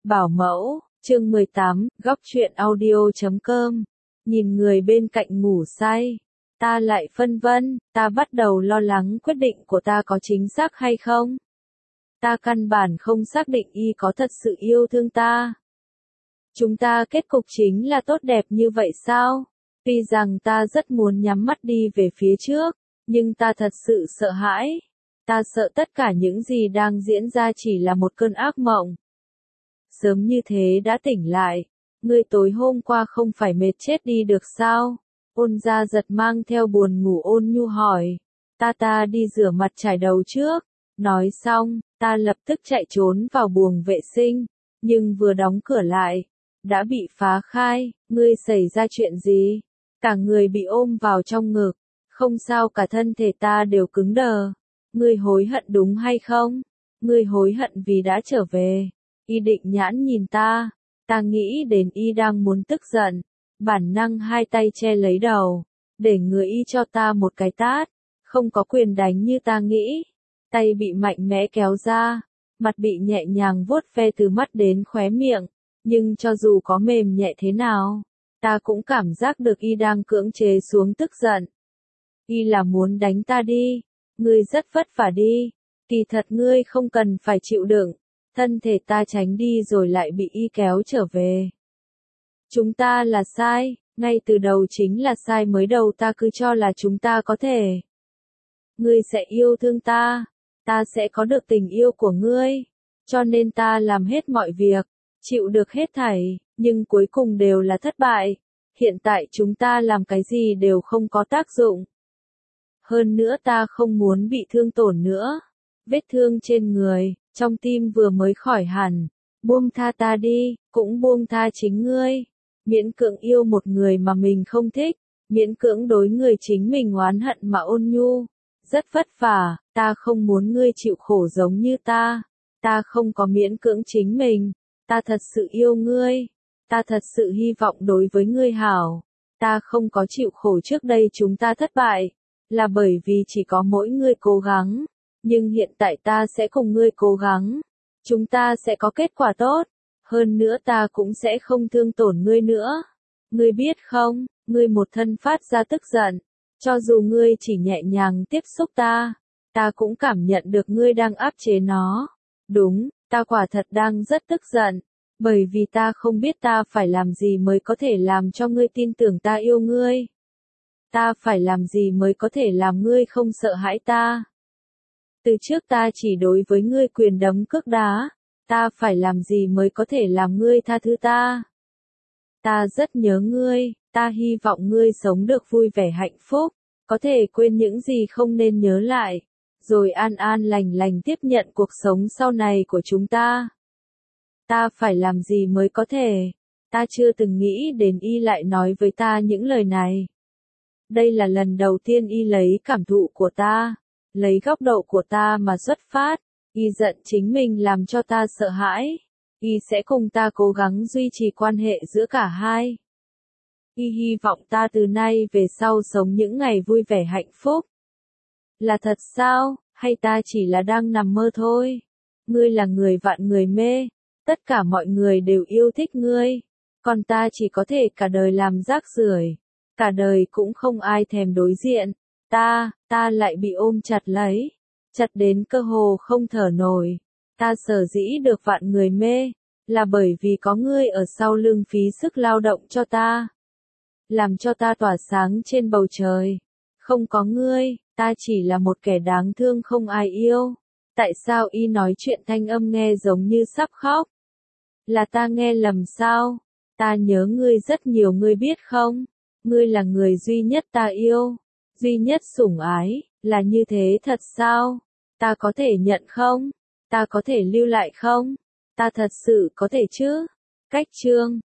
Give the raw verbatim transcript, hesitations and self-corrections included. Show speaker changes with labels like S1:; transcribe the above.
S1: Bảo mẫu, chương mười tám, góc truyện audio chấm com. Nhìn người bên cạnh ngủ say, ta lại phân vân, ta bắt đầu lo lắng quyết định của ta có chính xác hay không. Ta căn bản không xác định y có thật sự yêu thương ta. Chúng ta kết cục chính là tốt đẹp như vậy sao? Tuy rằng ta rất muốn nhắm mắt đi về phía trước, nhưng ta thật sự sợ hãi. Ta sợ tất cả những gì đang diễn ra chỉ là một cơn ác mộng. Sớm như thế đã tỉnh lại, ngươi tối hôm qua không phải mệt chết đi được sao? Ôn gia giật mang theo buồn ngủ ôn nhu hỏi. Ta ta đi rửa mặt chải đầu trước. Nói xong, ta lập tức chạy trốn vào buồng vệ sinh, nhưng vừa đóng cửa lại, đã bị phá khai. Ngươi xảy ra chuyện gì? Cả người bị ôm vào trong ngực, không sao cả thân thể ta đều cứng đờ. Ngươi hối hận đúng hay không? Ngươi hối hận vì đã trở về. Y định nhãn nhìn ta, ta nghĩ đến y đang muốn tức giận, bản năng hai tay che lấy đầu, để người y cho ta một cái tát, không có quyền đánh như ta nghĩ. Tay bị mạnh mẽ kéo ra, mặt bị nhẹ nhàng vuốt ve từ mắt đến khóe miệng, nhưng cho dù có mềm nhẹ thế nào, ta cũng cảm giác được y đang cưỡng chế xuống tức giận. Y là muốn đánh ta đi, ngươi rất vất vả đi, kỳ thật ngươi không cần phải chịu đựng. Thân thể ta tránh đi rồi lại bị y kéo trở về. Chúng ta là sai, ngay từ đầu chính là sai mới đầu ta cứ cho là chúng ta có thể. Ngươi sẽ yêu thương ta, ta sẽ có được tình yêu của ngươi, cho nên ta làm hết mọi việc, chịu được hết thảy, nhưng cuối cùng đều là thất bại. Hiện tại chúng ta làm cái gì đều không có tác dụng. Hơn nữa ta không muốn bị thương tổn nữa. Vết thương trên người, trong tim vừa mới khỏi hẳn, buông tha ta đi, cũng buông tha chính ngươi. Miễn cưỡng yêu một người mà mình không thích, miễn cưỡng đối người chính mình oán hận mà ôn nhu, rất vất vả. Ta không muốn ngươi chịu khổ giống như ta, ta không có miễn cưỡng chính mình, ta thật sự yêu ngươi, ta thật sự hy vọng đối với ngươi hảo. Ta không có chịu khổ trước đây chúng ta thất bại, là bởi vì chỉ có mỗi ngươi cố gắng. Nhưng hiện tại ta sẽ cùng ngươi cố gắng. Chúng ta sẽ có kết quả tốt. Hơn nữa ta cũng sẽ không thương tổn ngươi nữa. Ngươi biết không, ngươi một thân phát ra tức giận. Cho dù ngươi chỉ nhẹ nhàng tiếp xúc ta, ta cũng cảm nhận được ngươi đang áp chế nó. Đúng, ta quả thật đang rất tức giận. Bởi vì ta không biết ta phải làm gì mới có thể làm cho ngươi tin tưởng ta yêu ngươi. Ta phải làm gì mới có thể làm ngươi không sợ hãi ta. Từ trước ta chỉ đối với ngươi quyền đấm cước đá, ta phải làm gì mới có thể làm ngươi tha thứ ta. Ta rất nhớ ngươi, ta hy vọng ngươi sống được vui vẻ hạnh phúc, có thể quên những gì không nên nhớ lại, rồi an an lành lành tiếp nhận cuộc sống sau này của chúng ta. Ta phải làm gì mới có thể, ta chưa từng nghĩ đến y lại nói với ta những lời này. Đây là lần đầu tiên y lấy cảm thụ của ta. Lấy góc độ của ta mà xuất phát, y giận chính mình làm cho ta sợ hãi, y sẽ cùng ta cố gắng duy trì quan hệ giữa cả hai. Y hy vọng ta từ nay về sau sống những ngày vui vẻ hạnh phúc. Là thật sao, hay ta chỉ là đang nằm mơ thôi? Ngươi là người vạn người mê, tất cả mọi người đều yêu thích ngươi, còn ta chỉ có thể cả đời làm rác rưởi, cả đời cũng không ai thèm đối diện. Ta, ta lại bị ôm chặt lấy, chặt đến cơ hồ không thở nổi. Ta sở dĩ được vạn người mê, là bởi vì có ngươi ở sau lưng phí sức lao động cho ta. Làm cho ta tỏa sáng trên bầu trời. Không có ngươi, ta chỉ là một kẻ đáng thương không ai yêu. Tại sao y nói chuyện thanh âm nghe giống như sắp khóc? Là ta nghe lầm sao? Ta nhớ ngươi rất nhiều, ngươi biết không? Ngươi là người duy nhất ta yêu. Duy nhất sủng ái, là như thế thật sao? Ta có thể nhận không? Ta có thể lưu lại không? Ta thật sự có thể chứ? Cách chương